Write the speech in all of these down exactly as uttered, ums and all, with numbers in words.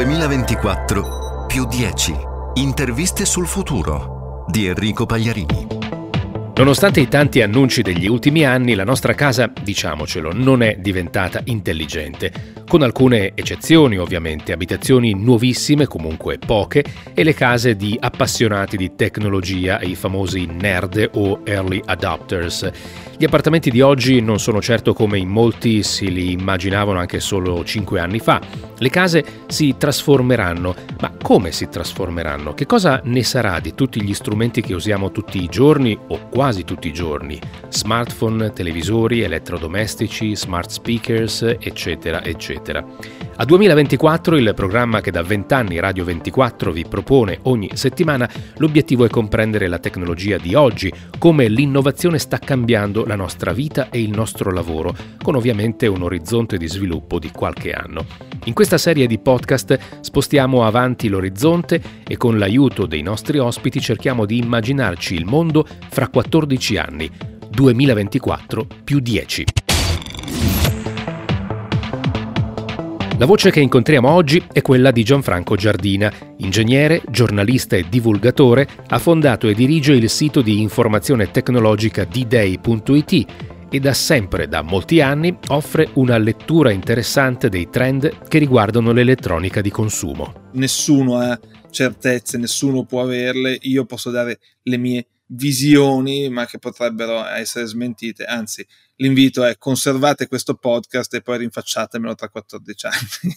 duemilaventiquattro più dieci. Interviste sul futuro di Enrico Pagliarini. Nonostante i tanti annunci degli ultimi anni, la nostra casa, diciamocelo, non è diventata intelligente. Con alcune eccezioni, ovviamente, abitazioni nuovissime, comunque poche, e le case di appassionati di tecnologia, i famosi nerd o early adopters. Gli appartamenti di oggi non sono certo come in molti si li immaginavano anche solo cinque anni fa. Le case si trasformeranno, ma come si trasformeranno? Che cosa ne sarà di tutti gli strumenti che usiamo tutti i giorni o quasi tutti i giorni? Smartphone, televisori, elettrodomestici, smart speakers, eccetera, eccetera. A duemilaventiquattro, il programma che da vent'anni Radio ventiquattro vi propone ogni settimana, l'obiettivo è comprendere la tecnologia di oggi, come l'innovazione sta cambiando la nostra vita e il nostro lavoro, con ovviamente un orizzonte di sviluppo di qualche anno. In questa serie di podcast spostiamo avanti l'orizzonte e con l'aiuto dei nostri ospiti cerchiamo di immaginarci il mondo fra quattordici anni, duemilaventiquattro più dieci. La voce che incontriamo oggi è quella di Gianfranco Giardina, ingegnere, giornalista e divulgatore, ha fondato e dirige il sito di informazione tecnologica d day punto i t e da sempre, da molti anni, offre una lettura interessante dei trend che riguardano l'elettronica di consumo. Nessuno ha certezze, nessuno può averle, io posso dare le mie visioni ma che potrebbero essere smentite, anzi l'invito è: conservate questo podcast e poi rinfacciatemelo tra quattordici anni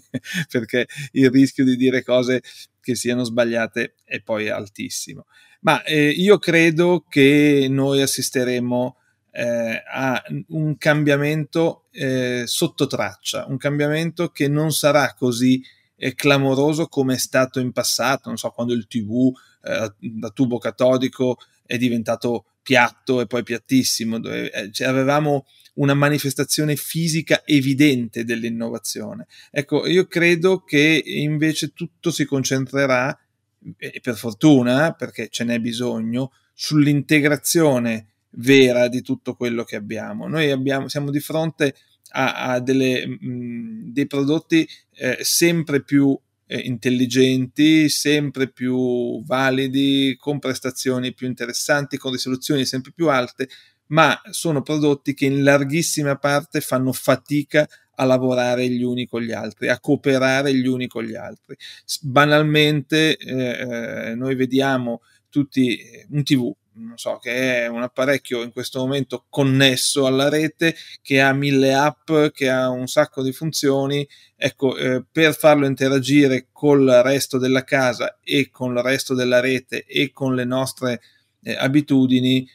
perché il rischio di dire cose che siano sbagliate è poi altissimo. Ma eh, io credo che noi assisteremo eh, a un cambiamento eh, sotto traccia, un cambiamento che non sarà così eh, clamoroso come è stato in passato, non so, quando il tivù eh, da tubo catodico è diventato piatto e poi piattissimo, dove eh, cioè avevamo una manifestazione fisica evidente dell'innovazione. Ecco, io credo che invece tutto si concentrerà, e per fortuna, perché ce n'è bisogno, sull'integrazione vera di tutto quello che abbiamo. Noi abbiamo, siamo di fronte a, a delle, mh, dei prodotti eh, sempre più eh, intelligenti, sempre più validi, con prestazioni più interessanti, con risoluzioni sempre più alte, ma sono prodotti che in larghissima parte fanno fatica a lavorare gli uni con gli altri, a cooperare gli uni con gli altri. Banalmente eh, noi vediamo tutti un tivù, non so, che è un apparecchio in questo momento connesso alla rete, che ha mille app, che ha un sacco di funzioni. Ecco, eh, per farlo interagire col resto della casa e con il resto della rete e con le nostre eh, abitudini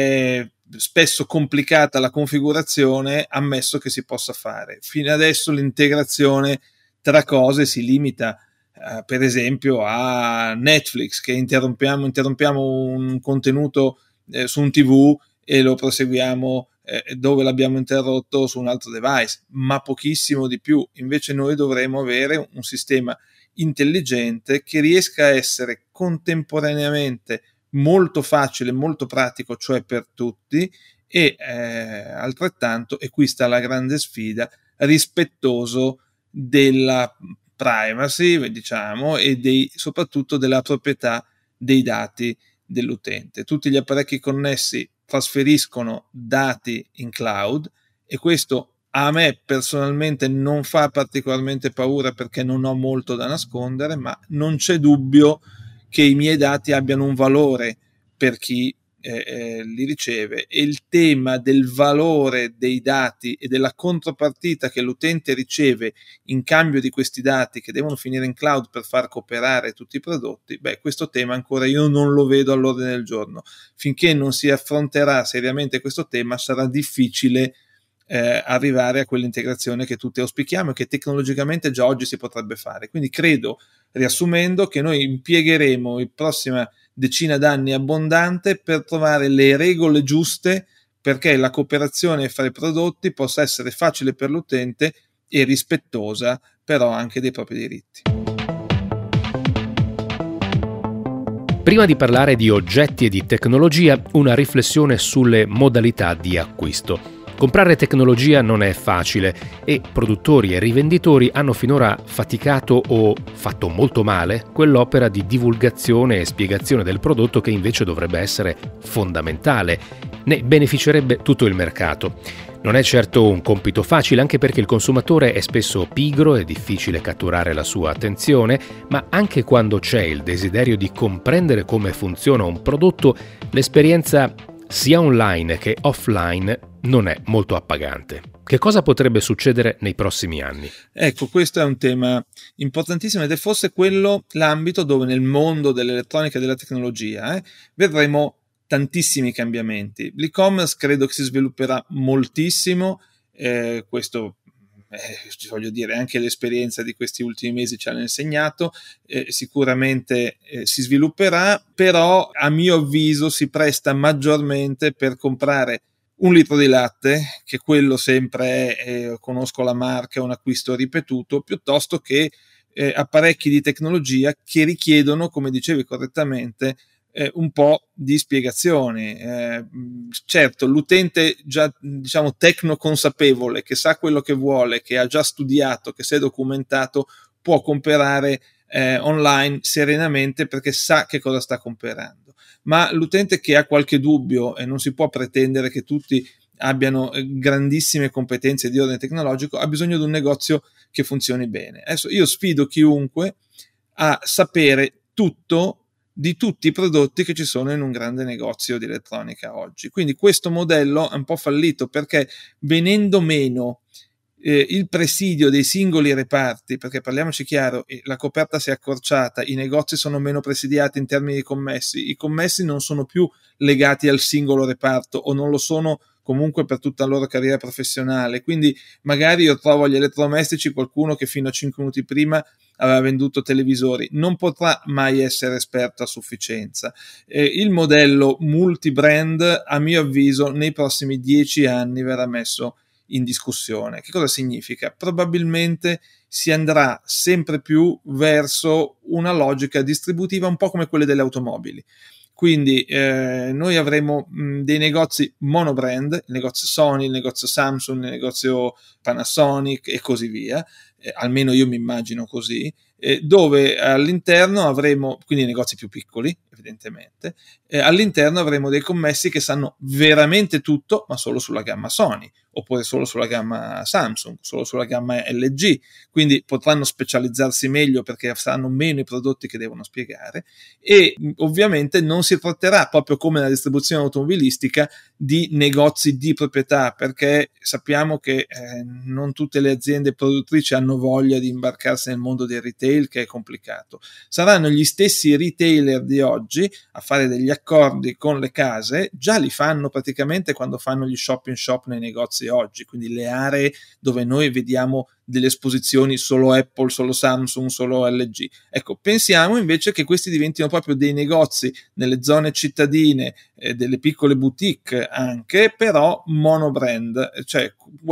è spesso complicata la configurazione, ammesso che si possa fare. Fino adesso l'integrazione tra cose si limita Uh, per esempio a Netflix, che interrompiamo, interrompiamo un contenuto eh, su un tivù e lo proseguiamo eh, dove l'abbiamo interrotto su un altro device, ma pochissimo di più. Invece noi dovremo avere un sistema intelligente che riesca a essere contemporaneamente molto facile, molto pratico, cioè per tutti, e eh, altrettanto, e qui sta la grande sfida, rispettoso della privacy, diciamo, e dei, soprattutto della proprietà dei dati dell'utente. Tutti gli apparecchi connessi trasferiscono dati in cloud e questo a me personalmente non fa particolarmente paura perché non ho molto da nascondere, ma non c'è dubbio che i miei dati abbiano un valore per chi Eh, eh, li riceve, e il tema del valore dei dati e della contropartita che l'utente riceve in cambio di questi dati che devono finire in cloud per far cooperare tutti i prodotti, beh, questo tema ancora io non lo vedo all'ordine del giorno. Finché non si affronterà seriamente questo tema sarà difficile eh, arrivare a quell'integrazione che tutti auspichiamo e che tecnologicamente già oggi si potrebbe fare. Quindi credo, riassumendo, che noi impiegheremo il prossima decina d'anni abbondante per trovare le regole giuste perché la cooperazione fra i prodotti possa essere facile per l'utente e rispettosa però anche dei propri diritti. Prima di parlare di oggetti e di tecnologia, una riflessione sulle modalità di acquisto. Comprare tecnologia non è facile e produttori e rivenditori hanno finora faticato o fatto molto male quell'opera di divulgazione e spiegazione del prodotto che invece dovrebbe essere fondamentale. Ne beneficerebbe tutto il mercato. Non è certo un compito facile, anche perché il consumatore è spesso pigro, è difficile catturare la sua attenzione, ma anche quando c'è il desiderio di comprendere come funziona un prodotto, l'esperienza sia online che offline non è molto appagante. Che cosa potrebbe succedere nei prossimi anni? Ecco, questo è un tema importantissimo ed è forse quello l'ambito dove nel mondo dell'elettronica e della tecnologia eh, vedremo tantissimi cambiamenti. L'e-commerce credo che si svilupperà moltissimo, eh, questo eh, voglio dire, anche l'esperienza di questi ultimi mesi ci hanno insegnato, eh, sicuramente eh, si svilupperà, però a mio avviso si presta maggiormente per comprare un litro di latte, che quello sempre è, eh, conosco la marca, è un acquisto ripetuto, piuttosto che eh, apparecchi di tecnologia che richiedono, come dicevi correttamente, eh, un po' di spiegazioni. Eh, certo, l'utente già, diciamo, tecno-consapevole, che sa quello che vuole, che ha già studiato, che si è documentato, può comprare eh, online serenamente perché sa che cosa sta comprando. Ma l'utente che ha qualche dubbio, e non si può pretendere che tutti abbiano grandissime competenze di ordine tecnologico, ha bisogno di un negozio che funzioni bene. Adesso io sfido chiunque a sapere tutto di tutti i prodotti che ci sono in un grande negozio di elettronica oggi. Quindi questo modello è un po' fallito, perché venendo meno eh, il presidio dei singoli reparti, perché parliamoci chiaro, la coperta si è accorciata, i negozi sono meno presidiati in termini di commessi, i commessi non sono più legati al singolo reparto o non lo sono comunque per tutta la loro carriera professionale, quindi magari io trovo agli elettrodomestici qualcuno che fino a cinque minuti prima aveva venduto televisori, non potrà mai essere esperto a sufficienza. Eh, il modello multibrand, a mio avviso, nei prossimi dieci anni verrà messo in discussione. Che cosa significa? Probabilmente si andrà sempre più verso una logica distributiva un po' come quelle delle automobili. Quindi eh, noi avremo mh, dei negozi monobrand, il negozio Sony, il negozio Samsung, il negozio Panasonic e così via, eh, almeno io mi immagino così, eh, dove all'interno avremo, quindi negozi più piccoli evidentemente, eh, all'interno avremo dei commessi che sanno veramente tutto, ma solo sulla gamma Sony, oppure solo sulla gamma Samsung, solo sulla gamma L G, quindi potranno specializzarsi meglio perché saranno meno i prodotti che devono spiegare, e ovviamente non si tratterà, proprio come nella distribuzione automobilistica, di negozi di proprietà, perché sappiamo che eh, non tutte le aziende produttrici hanno voglia di imbarcarsi nel mondo del retail, che è complicato. Saranno gli stessi retailer di oggi a fare degli accordi con le case, già li fanno praticamente quando fanno gli shop in shop nei negozi oggi, quindi le aree dove noi vediamo delle esposizioni solo Apple, solo Samsung, solo L G. Ecco, pensiamo invece che questi diventino proprio dei negozi nelle zone cittadine, eh, delle piccole boutique anche, però monobrand, cioè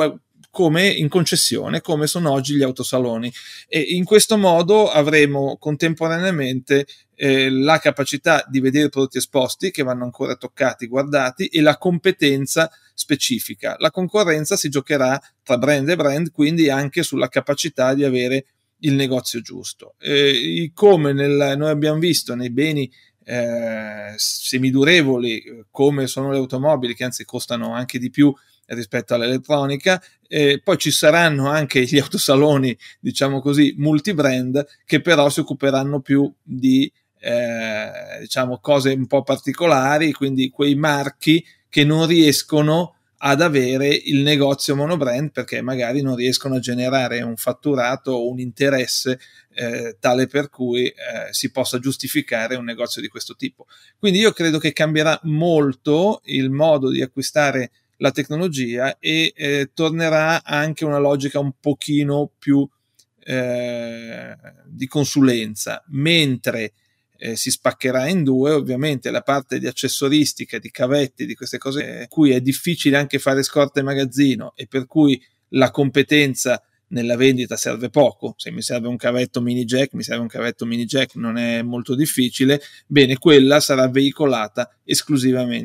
come in concessione, come sono oggi gli autosaloni, e in questo modo avremo contemporaneamente eh, la capacità di vedere i prodotti esposti che vanno ancora toccati, guardati, e la competenza specifica. La concorrenza si giocherà tra brand e brand, quindi anche sulla capacità di avere il negozio giusto. Eh, come nel, noi abbiamo visto nei beni eh, semidurevoli, come sono le automobili, che anzi costano anche di più rispetto all'elettronica, eh, poi ci saranno anche gli autosaloni, diciamo così, multibrand, che però si occuperanno più di eh, diciamo cose un po' particolari, quindi quei marchi che non riescono ad avere il negozio monobrand perché magari non riescono a generare un fatturato o un interesse eh, tale per cui eh, si possa giustificare un negozio di questo tipo. Quindi io credo che cambierà molto il modo di acquistare la tecnologia e eh, tornerà anche una logica un pochino più eh, di consulenza, mentre eh, si spaccherà in due ovviamente la parte di accessoristica, di cavetti, di queste cose eh, cui è difficile anche fare scorta in magazzino e per cui la competenza nella vendita serve poco. Se mi serve un cavetto mini jack, mi serve un cavetto mini jack, non è molto difficile. Bene, quella sarà veicolata esclusivamente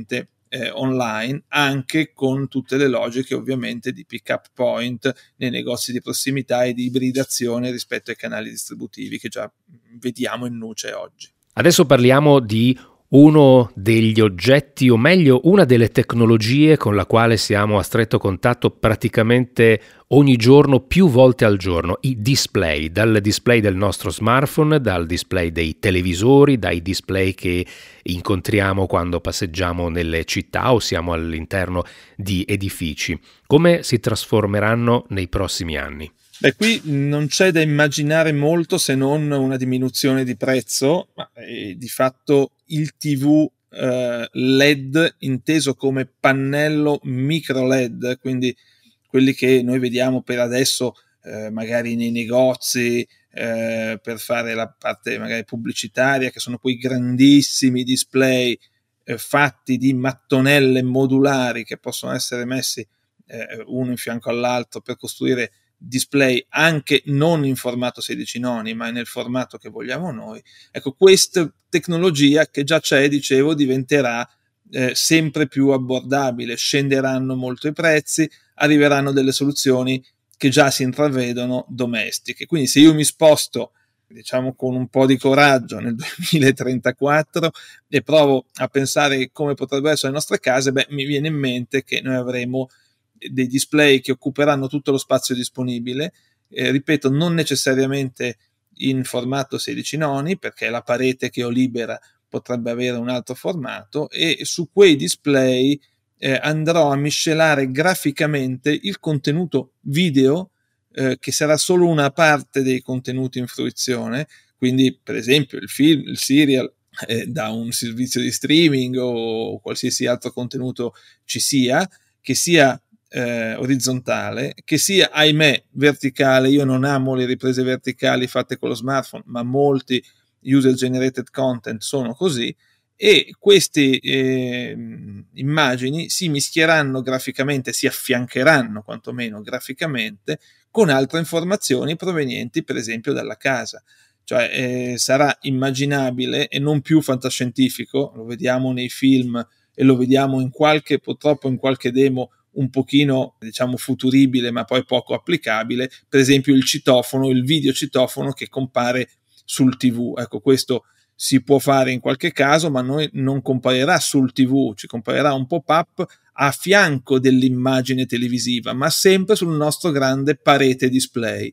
eh, online, anche con tutte le logiche ovviamente di pick-up point nei negozi di prossimità e di ibridazione rispetto ai canali distributivi che già vediamo in nuce oggi. Adesso parliamo di uno degli oggetti, o meglio una delle tecnologie con la quale siamo a stretto contatto praticamente ogni giorno, più volte al giorno, i display, dal display del nostro smartphone, dal display dei televisori, dai display che incontriamo quando passeggiamo nelle città o siamo all'interno di edifici. Come si trasformeranno nei prossimi anni? Beh, qui non c'è da immaginare molto se non una diminuzione di prezzo, ma eh, di fatto il tivù eh, L E D inteso come pannello micro L E D, quindi quelli che noi vediamo per adesso eh, magari nei negozi eh, per fare la parte magari pubblicitaria, che sono quei grandissimi display eh, fatti di mattonelle modulari che possono essere messi eh, uno in fianco all'altro per costruire display anche non in formato sedici noni ma nel formato che vogliamo noi. Ecco, questa tecnologia che già c'è, dicevo, diventerà eh, sempre più abbordabile, scenderanno molto i prezzi, arriveranno delle soluzioni che già si intravedono domestiche. Quindi se io mi sposto, diciamo, con un po' di coraggio nel duemilatrentaquattro e provo a pensare come potrebbero essere le nostre case, beh, mi viene in mente che noi avremo dei display che occuperanno tutto lo spazio disponibile, eh, ripeto, non necessariamente in formato sedici noni, perché la parete che ho libera potrebbe avere un altro formato, e su quei display eh, andrò a miscelare graficamente il contenuto video, eh, che sarà solo una parte dei contenuti in fruizione, quindi per esempio il film, il serial, eh, da un servizio di streaming o qualsiasi altro contenuto ci sia, che sia Eh, orizzontale, che sia, ahimè, verticale. Io non amo le riprese verticali fatte con lo smartphone, ma molti user generated content sono così, e queste eh, immagini si mischieranno graficamente, si affiancheranno quantomeno graficamente con altre informazioni provenienti per esempio dalla casa. Cioè eh, sarà immaginabile e non più fantascientifico, lo vediamo nei film e lo vediamo in qualche, purtroppo in qualche demo un pochino, diciamo, futuribile ma poi poco applicabile, per esempio il citofono, il videocitofono che compare sul tivù. Ecco, questo si può fare in qualche caso, ma noi non comparirà sul tivù, ci comparirà un pop-up a fianco dell'immagine televisiva, ma sempre sul nostro grande parete display,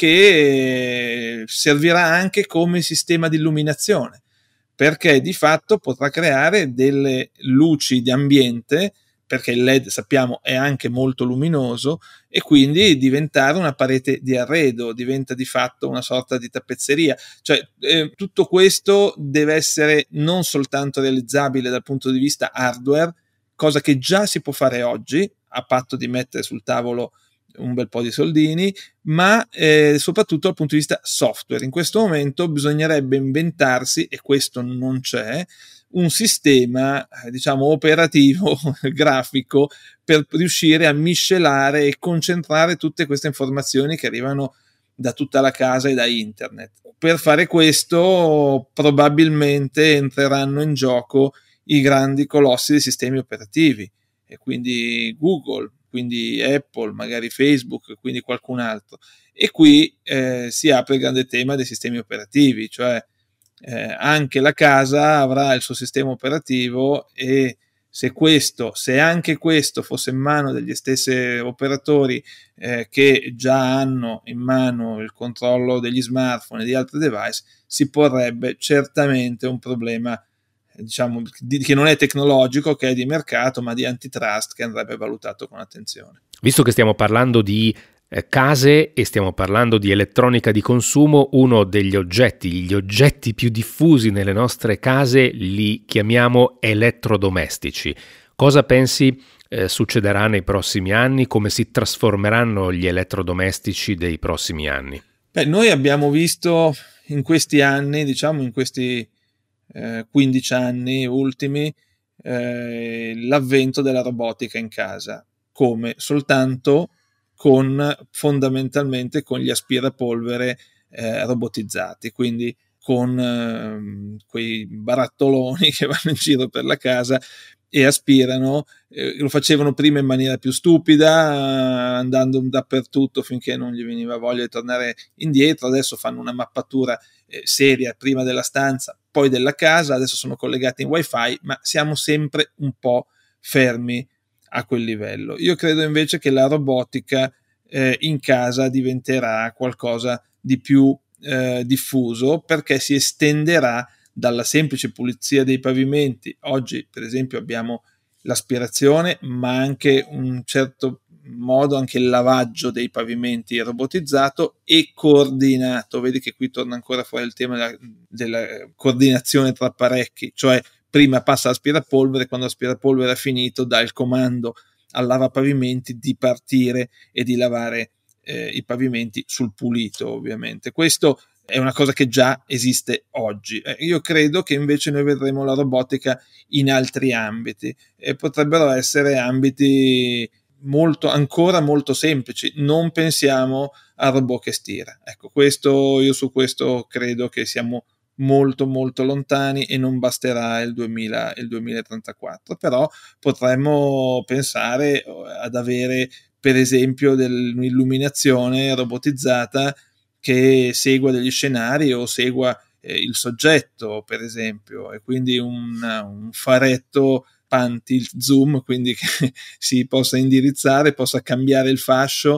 che servirà anche come sistema di illuminazione, perché di fatto potrà creare delle luci di ambiente, perché il L E D, sappiamo, è anche molto luminoso, e quindi diventare una parete di arredo, diventa di fatto una sorta di tappezzeria. Cioè eh, tutto questo deve essere non soltanto realizzabile dal punto di vista hardware, cosa che già si può fare oggi, a patto di mettere sul tavolo un bel po' di soldini, ma eh, soprattutto dal punto di vista software. In questo momento bisognerebbe inventarsi, e questo non c'è, un sistema, diciamo, operativo grafico per riuscire a miscelare e concentrare tutte queste informazioni che arrivano da tutta la casa e da internet. Per fare questo probabilmente entreranno in gioco i grandi colossi dei sistemi operativi, e quindi Google, quindi Apple, magari Facebook, quindi qualcun altro. E qui eh, si apre il grande tema dei sistemi operativi, cioè Eh, anche la casa avrà il suo sistema operativo, e se questo, se anche questo fosse in mano degli stessi operatori eh, che già hanno in mano il controllo degli smartphone e di altri device, si porrebbe certamente un problema, eh, diciamo, di, che non è tecnologico, che è di mercato, ma di antitrust, che andrebbe valutato con attenzione. Visto che stiamo parlando di case e stiamo parlando di elettronica di consumo, uno degli oggetti, gli oggetti più diffusi nelle nostre case li chiamiamo elettrodomestici. Cosa pensi eh, succederà nei prossimi anni? Come si trasformeranno gli elettrodomestici dei prossimi anni? Beh, noi abbiamo visto in questi anni, diciamo in questi eh, quindici anni ultimi, eh, l'avvento della robotica in casa, come soltanto con fondamentalmente con gli aspirapolvere eh, robotizzati, quindi con eh, quei barattoloni che vanno in giro per la casa e aspirano. Eh, lo facevano prima in maniera più stupida, andando dappertutto finché non gli veniva voglia di tornare indietro. Adesso fanno una mappatura eh, seria prima della stanza, poi della casa. Adesso sono collegati in wifi, ma siamo sempre un po' fermi a quel livello. Io credo invece che la robotica eh, in casa diventerà qualcosa di più eh, diffuso, perché si estenderà dalla semplice pulizia dei pavimenti. Oggi per esempio abbiamo l'aspirazione, ma anche un certo modo anche il lavaggio dei pavimenti robotizzato e coordinato. Vedi che qui torna ancora fuori il tema della, della coordinazione tra apparecchi, cioè prima passa l'aspirapolvere, quando l'aspirapolvere è finito dà il comando al lavapavimenti di partire e di lavare eh, i pavimenti sul pulito, ovviamente. Questo è una cosa che già esiste oggi. Eh, io credo che invece noi vedremo la robotica in altri ambiti, e potrebbero essere ambiti molto, ancora molto semplici. Non pensiamo al robot che stira. Ecco, questo, io su questo credo che siamo molto molto lontani e non basterà il duemila, il duemilatrentaquattro, però potremmo pensare ad avere per esempio dell'illuminazione robotizzata che segua degli scenari o segua eh, il soggetto, per esempio, e quindi un, un faretto pan tilt zoom, quindi che si possa indirizzare, possa cambiare il fascio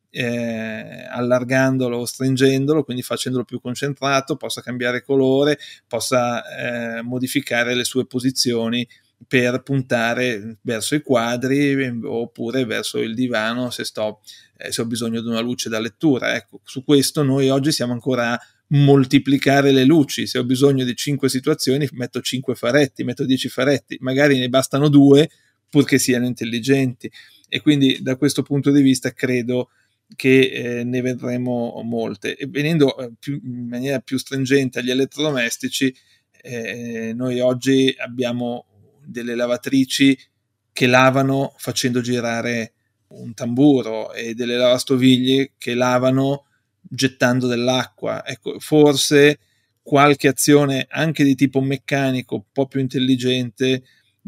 eh, allargandolo o stringendolo, quindi facendolo più concentrato, possa cambiare colore, possa eh, modificare le sue posizioni per puntare verso i quadri oppure verso il divano se sto eh, se ho bisogno di una luce da lettura. Ecco, su questo noi oggi siamo ancora a moltiplicare le luci. Se ho bisogno di cinque situazioni metto cinque faretti, metto dieci faretti, magari ne bastano due purché siano intelligenti, e quindi da questo punto di vista credo che eh, ne vedremo molte. E venendo eh, più, in maniera più stringente agli elettrodomestici, eh, noi oggi abbiamo delle lavatrici che lavano facendo girare un tamburo e delle lavastoviglie che lavano gettando dell'acqua. Ecco, forse qualche azione anche di tipo meccanico un po' più intelligente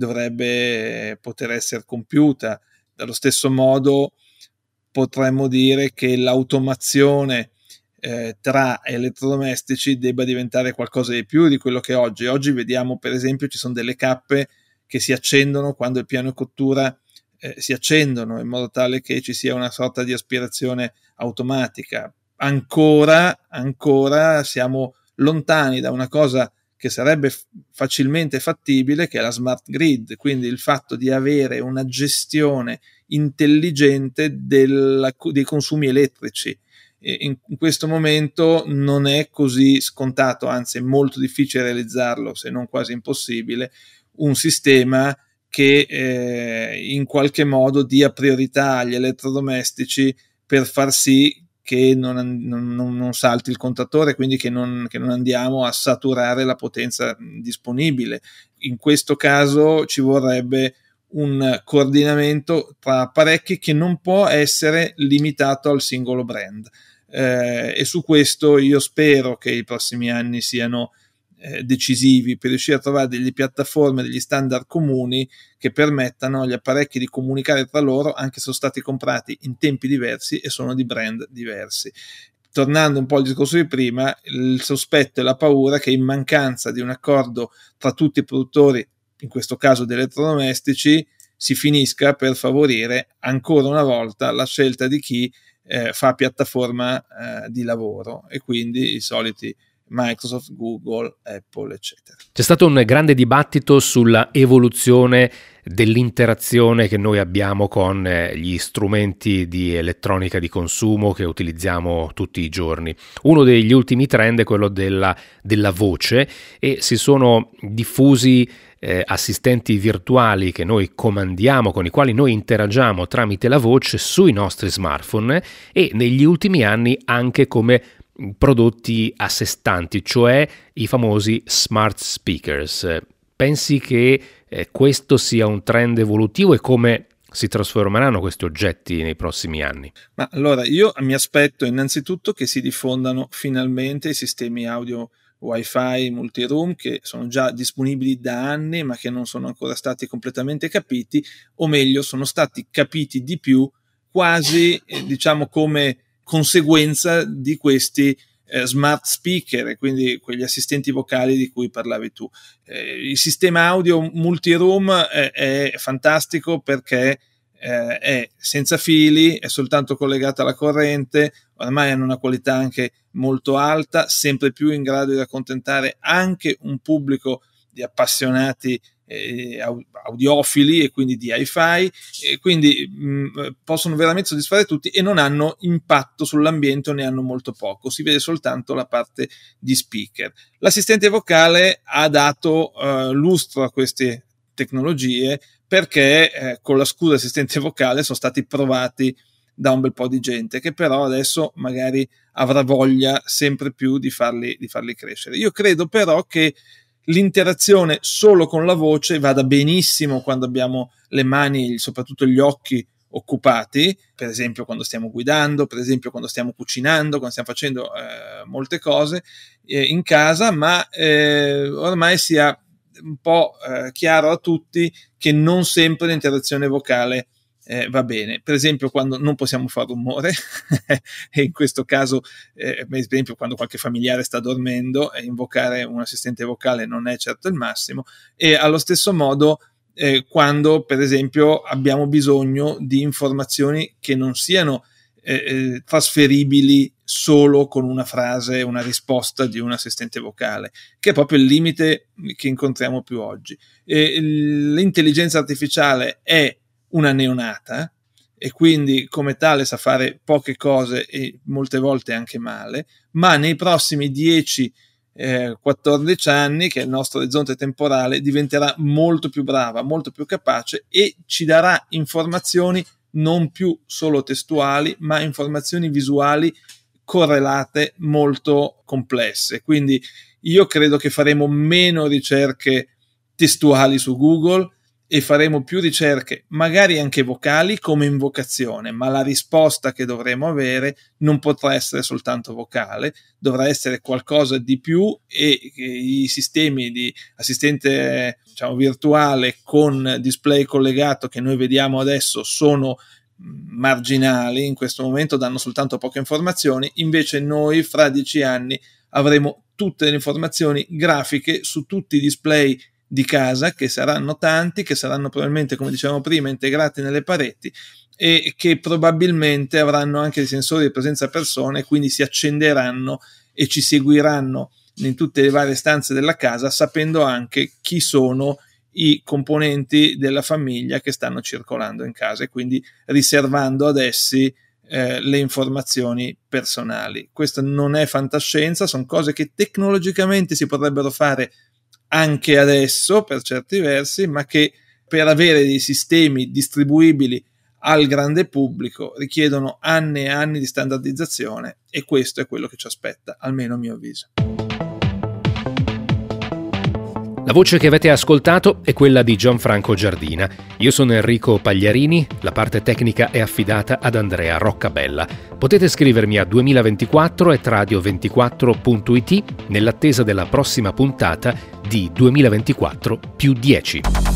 dovrebbe poter essere compiuta. Dallo stesso modo potremmo dire che l'automazione eh, tra elettrodomestici debba diventare qualcosa di più di quello che oggi. Oggi vediamo per esempio ci sono delle cappe che si accendono quando il piano di cottura eh, si accendono, in modo tale che ci sia una sorta di aspirazione automatica. Ancora, ancora siamo lontani da una cosa che sarebbe f- facilmente fattibile, che è la smart grid, quindi il fatto di avere una gestione intelligente della, dei consumi elettrici. E in, in questo momento non è così scontato, anzi è molto difficile realizzarlo, se non quasi impossibile, un sistema che eh, in qualche modo dia priorità agli elettrodomestici per far sì che non, non, non salti il contatore, quindi che non, che non andiamo a saturare la potenza disponibile. In questo caso ci vorrebbe un coordinamento tra apparecchi che non può essere limitato al singolo brand, eh, e su questo io spero che i prossimi anni siano eh, decisivi per riuscire a trovare delle piattaforme, degli standard comuni che permettano agli apparecchi di comunicare tra loro anche se sono stati comprati in tempi diversi e sono di brand diversi. Tornando un po' al discorso di prima, il sospetto e la paura che in mancanza di un accordo tra tutti i produttori, in questo caso di elettrodomestici, si finisca per favorire ancora una volta la scelta di chi eh, fa piattaforma eh, di lavoro, e quindi i soliti Microsoft, Google, Apple, eccetera. C'è stato un grande dibattito sulla evoluzione dell'interazione che noi abbiamo con gli strumenti di elettronica di consumo che utilizziamo tutti i giorni. Uno degli ultimi trend è quello della, della voce, e si sono diffusi eh, assistenti virtuali che noi comandiamo, con i quali noi interagiamo tramite la voce sui nostri smartphone, e negli ultimi anni anche come prodotti a sé stanti, cioè i famosi smart speakers. Pensi che eh, questo sia un trend evolutivo, e come si trasformeranno questi oggetti nei prossimi anni? Ma allora io mi aspetto innanzitutto che si diffondano finalmente i sistemi audio Wi-Fi multiroom che sono già disponibili da anni ma che non sono ancora stati completamente capiti, o meglio sono stati capiti di più quasi eh, diciamo come conseguenza di questi eh, smart speaker, e quindi quegli assistenti vocali di cui parlavi tu. Eh, il sistema audio multiroom è, è fantastico perché eh, è senza fili, è soltanto collegato alla corrente, ormai hanno una qualità anche molto alta, sempre più in grado di accontentare anche un pubblico di appassionati eh, audiofili e quindi di hi-fi, e quindi mh, possono veramente soddisfare tutti e non hanno impatto sull'ambiente, o ne hanno molto poco, si vede soltanto la parte di speaker. L'assistente vocale ha dato uh, lustro a queste tecnologie perché eh, con la scusa assistente vocale sono stati provati da un bel po' di gente che però adesso magari avrà voglia sempre più di farli, di farli crescere. Io credo però che l'interazione solo con la voce vada benissimo quando abbiamo le mani e soprattutto gli occhi occupati, per esempio quando stiamo guidando, per esempio quando stiamo cucinando, quando stiamo facendo eh, molte cose eh, in casa, ma eh, ormai sia un po' eh, chiaro a tutti che non sempre l'interazione vocale Eh, va bene. Per esempio quando non possiamo fare rumore e in questo caso eh, per esempio quando qualche familiare sta dormendo, eh, invocare un assistente vocale non è certo il massimo, e allo stesso modo eh, quando per esempio abbiamo bisogno di informazioni che non siano eh, eh, trasferibili solo con una frase, una risposta di un assistente vocale, che è proprio il limite che incontriamo più oggi. E l'intelligenza artificiale è una neonata e quindi come tale sa fare poche cose e molte volte anche male, ma nei prossimi dieci quattordici anni, che è il nostro orizzonte temporale, diventerà molto più brava, molto più capace e ci darà informazioni non più solo testuali, ma informazioni visuali correlate molto complesse. Quindi io credo che faremo meno ricerche testuali su Google e faremo più ricerche, magari anche vocali come invocazione, ma la risposta che dovremo avere non potrà essere soltanto vocale, dovrà essere qualcosa di più, e i sistemi di assistente, diciamo, virtuale con display collegato che noi vediamo adesso sono marginali in questo momento, danno soltanto poche informazioni. Invece noi fra dieci anni avremo tutte le informazioni grafiche su tutti i display di casa, che saranno tanti, che saranno probabilmente, come dicevamo prima, integrati nelle pareti e che probabilmente avranno anche dei sensori di presenza persone, quindi si accenderanno e ci seguiranno in tutte le varie stanze della casa, sapendo anche chi sono i componenti della famiglia che stanno circolando in casa e quindi riservando ad essi eh, le informazioni personali. Questa non è fantascienza, sono cose che tecnologicamente si potrebbero fare anche adesso per certi versi, ma che per avere dei sistemi distribuibili al grande pubblico richiedono anni e anni di standardizzazione, e questo è quello che ci aspetta, almeno a mio avviso. La voce che avete ascoltato è quella di Gianfranco Giardina. Io sono Enrico Pagliarini, la parte tecnica è affidata ad Andrea Roccabella. Potete scrivermi a duemilaventiquattro chiocciola radio ventiquattro punto it nell'attesa della prossima puntata di duemilaventiquattro più dieci.